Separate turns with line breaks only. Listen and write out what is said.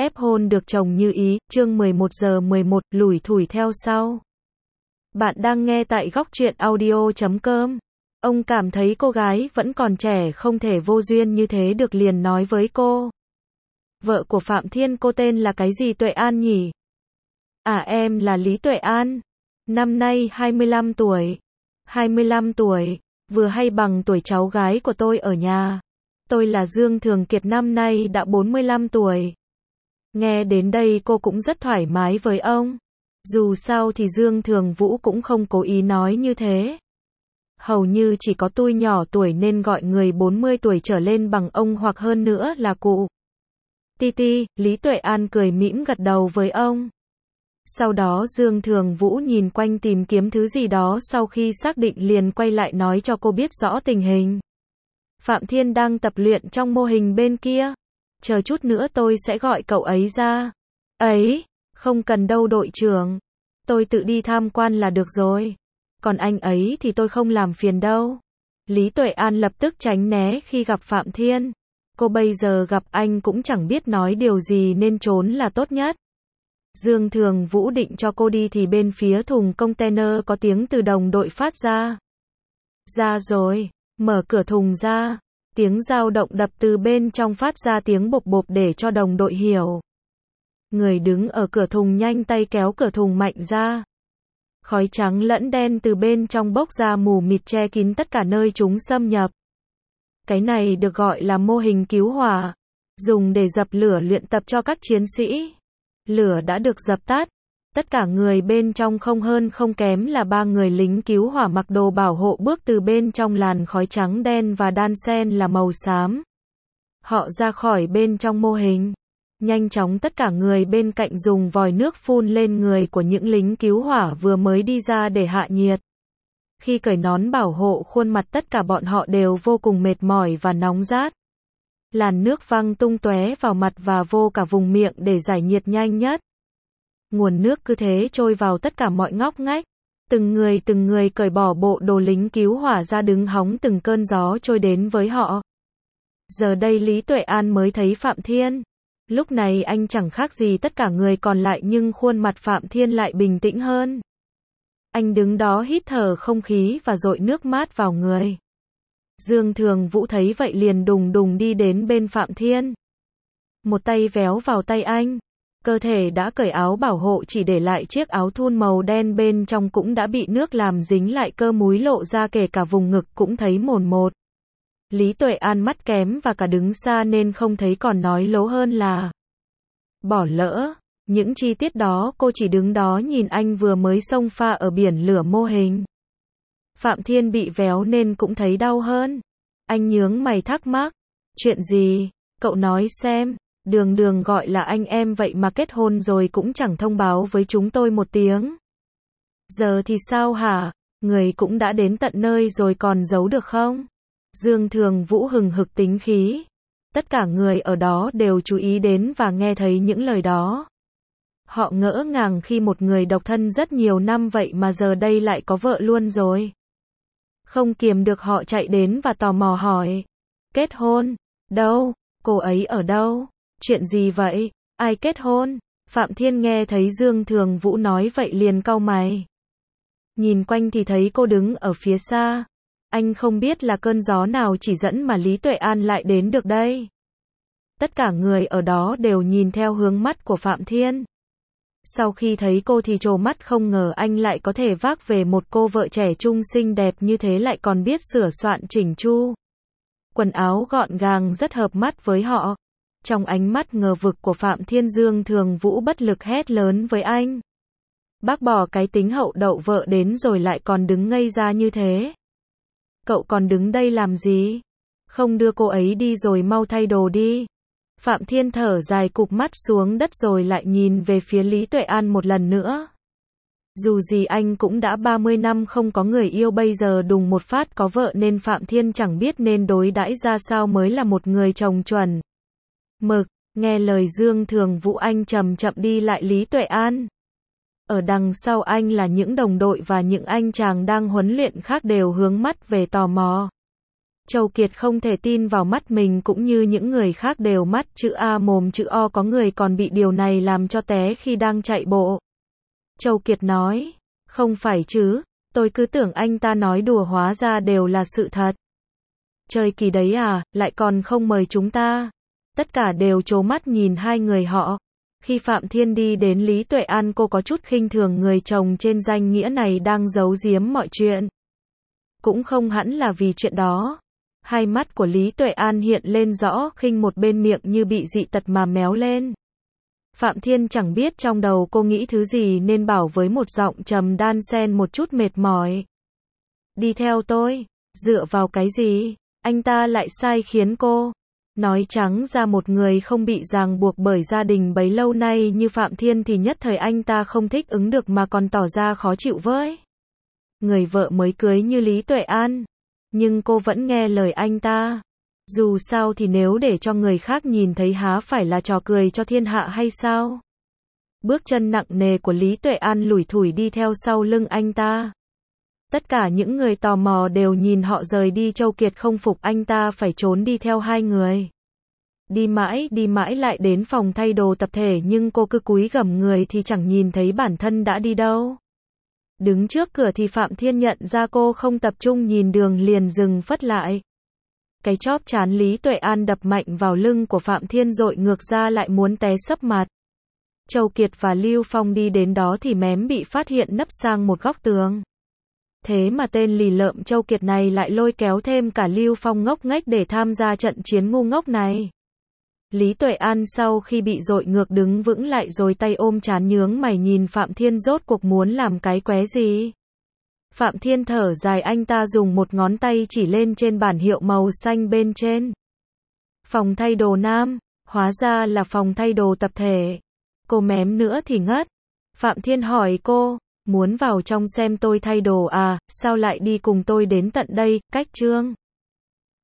ép hôn được chồng như ý, chương 11:11, lủi thủi theo sau. Bạn đang nghe tại góc truyện audio.com. Ông cảm thấy cô gái vẫn còn trẻ không thể vô duyên như thế được liền nói với cô. Vợ của Phạm Thiên cô tên là cái gì Tuệ An nhỉ? À em là Lý Tuệ An. Năm nay 25 tuổi. 25 tuổi, vừa hay bằng tuổi cháu gái của tôi ở nhà. Tôi là Dương Thường Kiệt năm nay đã 45 tuổi. Nghe đến đây cô cũng rất thoải mái với ông. Dù sao thì Dương Thường Vũ cũng không cố ý nói như thế. Hầu như chỉ có tôi nhỏ tuổi nên gọi người 40 tuổi trở lên bằng ông hoặc hơn nữa là cụ. Ti, Lý Tuệ An cười mỉm gật đầu với ông. Sau đó Dương Thường Vũ nhìn quanh tìm kiếm thứ gì đó, sau khi xác định liền quay lại nói cho cô biết rõ tình hình. Phạm Thiên đang tập luyện trong mô hình bên kia. Chờ chút nữa tôi sẽ gọi cậu ấy ra. Ấy, không cần đâu đội trưởng. Tôi tự đi tham quan là được rồi. Còn anh ấy thì tôi không làm phiền đâu. Lý Tuệ An lập tức tránh né khi gặp Phạm Thiên. Cô bây giờ gặp anh cũng chẳng biết nói điều gì nên trốn là tốt nhất. Dương Thường Vũ định cho cô đi thì bên phía thùng container có tiếng từ đồng đội phát ra. Ra rồi, mở cửa thùng ra. Tiếng dao động đập từ bên trong phát ra tiếng bộp bộp để cho đồng đội hiểu. Người đứng ở cửa thùng nhanh tay kéo cửa thùng mạnh ra. Khói trắng lẫn đen từ bên trong bốc ra mù mịt che kín tất cả nơi chúng xâm nhập. Cái này được gọi là mô hình cứu hỏa, dùng để dập lửa luyện tập cho các chiến sĩ. Lửa đã được dập tắt. Tất cả người bên trong không hơn không kém là 3 người lính cứu hỏa mặc đồ bảo hộ bước từ bên trong làn khói trắng đen và đan xen là màu xám. Họ ra khỏi bên trong mô hình. Nhanh chóng tất cả người bên cạnh dùng vòi nước phun lên người của những lính cứu hỏa vừa mới đi ra để hạ nhiệt. Khi cởi nón bảo hộ khuôn mặt tất cả bọn họ đều vô cùng mệt mỏi và nóng rát. Làn nước văng tung tóe vào mặt và vô cả vùng miệng để giải nhiệt nhanh nhất. Nguồn nước cứ thế trôi vào tất cả mọi ngóc ngách. Từng người cởi bỏ bộ đồ lính cứu hỏa ra đứng hóng từng cơn gió trôi đến với họ. Giờ đây Lý Tuệ An mới thấy Phạm Thiên. Lúc này anh chẳng khác gì tất cả người còn lại nhưng khuôn mặt Phạm Thiên lại bình tĩnh hơn. Anh đứng đó hít thở không khí và dội nước mát vào người. Dương Thường Vũ thấy vậy liền đùng đùng đi đến bên Phạm Thiên. Một tay véo vào tay anh. Cơ thể đã cởi áo bảo hộ chỉ để lại chiếc áo thun màu đen bên trong cũng đã bị nước làm dính lại, cơ múi lộ ra kể cả vùng ngực cũng thấy mồn một. Lý Tuệ An mắt kém và cả đứng xa nên không thấy, còn nói lố hơn là bỏ lỡ. Những chi tiết đó cô chỉ đứng đó nhìn anh vừa mới xông pha ở biển lửa mô hình. Phạm Thiên bị véo nên cũng thấy đau hơn. Anh nhướng mày thắc mắc. Chuyện gì? Cậu nói xem. Đường gọi là anh em vậy mà kết hôn rồi cũng chẳng thông báo với chúng tôi một tiếng. Giờ thì sao hả? Người cũng đã đến tận nơi rồi còn giấu được không? Dương Thường Vũ hừng hực tính khí. Tất cả người ở đó đều chú ý đến và nghe thấy những lời đó. Họ ngỡ ngàng khi một người độc thân rất nhiều năm vậy mà giờ đây lại có vợ luôn rồi. Không kiềm được họ chạy đến và tò mò hỏi. Kết hôn? Đâu? Cô ấy ở đâu? Chuyện gì vậy? Ai kết hôn? Phạm Thiên nghe thấy Dương Thường Vũ nói vậy liền cau mày. Nhìn quanh thì thấy cô đứng ở phía xa. Anh không biết là cơn gió nào chỉ dẫn mà Lý Tuệ An lại đến được đây. Tất cả người ở đó đều nhìn theo hướng mắt của Phạm Thiên. Sau khi thấy cô thì trố mắt, không ngờ anh lại có thể vác về một cô vợ trẻ trung xinh đẹp như thế, lại còn biết sửa soạn chỉnh chu. Quần áo gọn gàng rất hợp mắt với họ. Trong ánh mắt ngờ vực của Phạm Thiên, Dương Thường Vũ bất lực hét lớn với anh. Bác bỏ cái tính hậu đậu vợ đến rồi lại còn đứng ngây ra như thế. Cậu còn đứng đây làm gì? Không đưa cô ấy đi rồi mau thay đồ đi. Phạm Thiên thở dài cụp mắt xuống đất rồi lại nhìn về phía Lý Tuệ An một lần nữa. Dù gì anh cũng đã 30 năm không có người yêu, bây giờ đùng một phát có vợ nên Phạm Thiên chẳng biết nên đối đãi ra sao mới là một người chồng chuẩn. Nghe lời Dương Thường Vũ anh chậm chậm đi lại Lý Tuệ An. Ở đằng sau anh là những đồng đội và những anh chàng đang huấn luyện khác đều hướng mắt về tò mò. Châu Kiệt không thể tin vào mắt mình cũng như những người khác đều mắt chữ A mồm chữ O, có người còn bị điều này làm cho té khi đang chạy bộ. Châu Kiệt nói, không phải chứ, tôi cứ tưởng anh ta nói đùa hóa ra đều là sự thật. Chơi kỳ đấy à, lại còn không mời chúng ta. Tất cả đều trố mắt nhìn hai người họ. Khi Phạm Thiên đi đến Lý Tuệ An, cô có chút khinh thường người chồng trên danh nghĩa này đang giấu giếm mọi chuyện. Cũng không hẳn là vì chuyện đó. Hai mắt của Lý Tuệ An hiện lên rõ khinh, một bên miệng như bị dị tật mà méo lên. Phạm Thiên chẳng biết trong đầu cô nghĩ thứ gì nên bảo với một giọng trầm đan xen một chút mệt mỏi. Đi theo tôi, dựa vào cái gì? Anh ta lại sai khiến cô. Nói trắng ra, một người không bị ràng buộc bởi gia đình bấy lâu nay như Phạm Thiên thì nhất thời anh ta không thích ứng được mà còn tỏ ra khó chịu với người vợ mới cưới như Lý Tuệ An. Nhưng cô vẫn nghe lời anh ta. Dù sao thì nếu để cho người khác nhìn thấy há phải là trò cười cho thiên hạ hay sao? Bước chân nặng nề của Lý Tuệ An lủi thủi đi theo sau lưng anh ta. Tất cả những người tò mò đều nhìn họ rời đi. Châu Kiệt không phục anh ta phải trốn đi theo hai người. Đi mãi lại đến phòng thay đồ tập thể nhưng cô cứ cúi gằm người thì chẳng nhìn thấy bản thân đã đi đâu. Đứng trước cửa thì Phạm Thiên nhận ra cô không tập trung nhìn đường liền dừng phất lại. Cái chóp trán Lý Tuệ An đập mạnh vào lưng của Phạm Thiên dội ngược ra lại muốn té sấp mặt. Châu Kiệt và Lưu Phong đi đến đó thì mém bị phát hiện nấp sang một góc tường. Thế mà tên lì lợm Châu Kiệt này lại lôi kéo thêm cả Lưu Phong ngốc nghếch để tham gia trận chiến ngu ngốc này. Lý Tuệ An sau khi bị dội ngược đứng vững lại rồi tay ôm trán nhướng mày nhìn Phạm Thiên rốt cuộc muốn làm cái qué gì. Phạm Thiên thở dài, anh ta dùng một ngón tay chỉ lên trên bảng hiệu màu xanh bên trên. Phòng thay đồ nam, hóa ra là phòng thay đồ tập thể. Cô mém nữa thì ngất. Phạm Thiên hỏi cô, muốn vào trong xem tôi thay đồ à, sao lại đi cùng tôi đến tận đây, cách Trương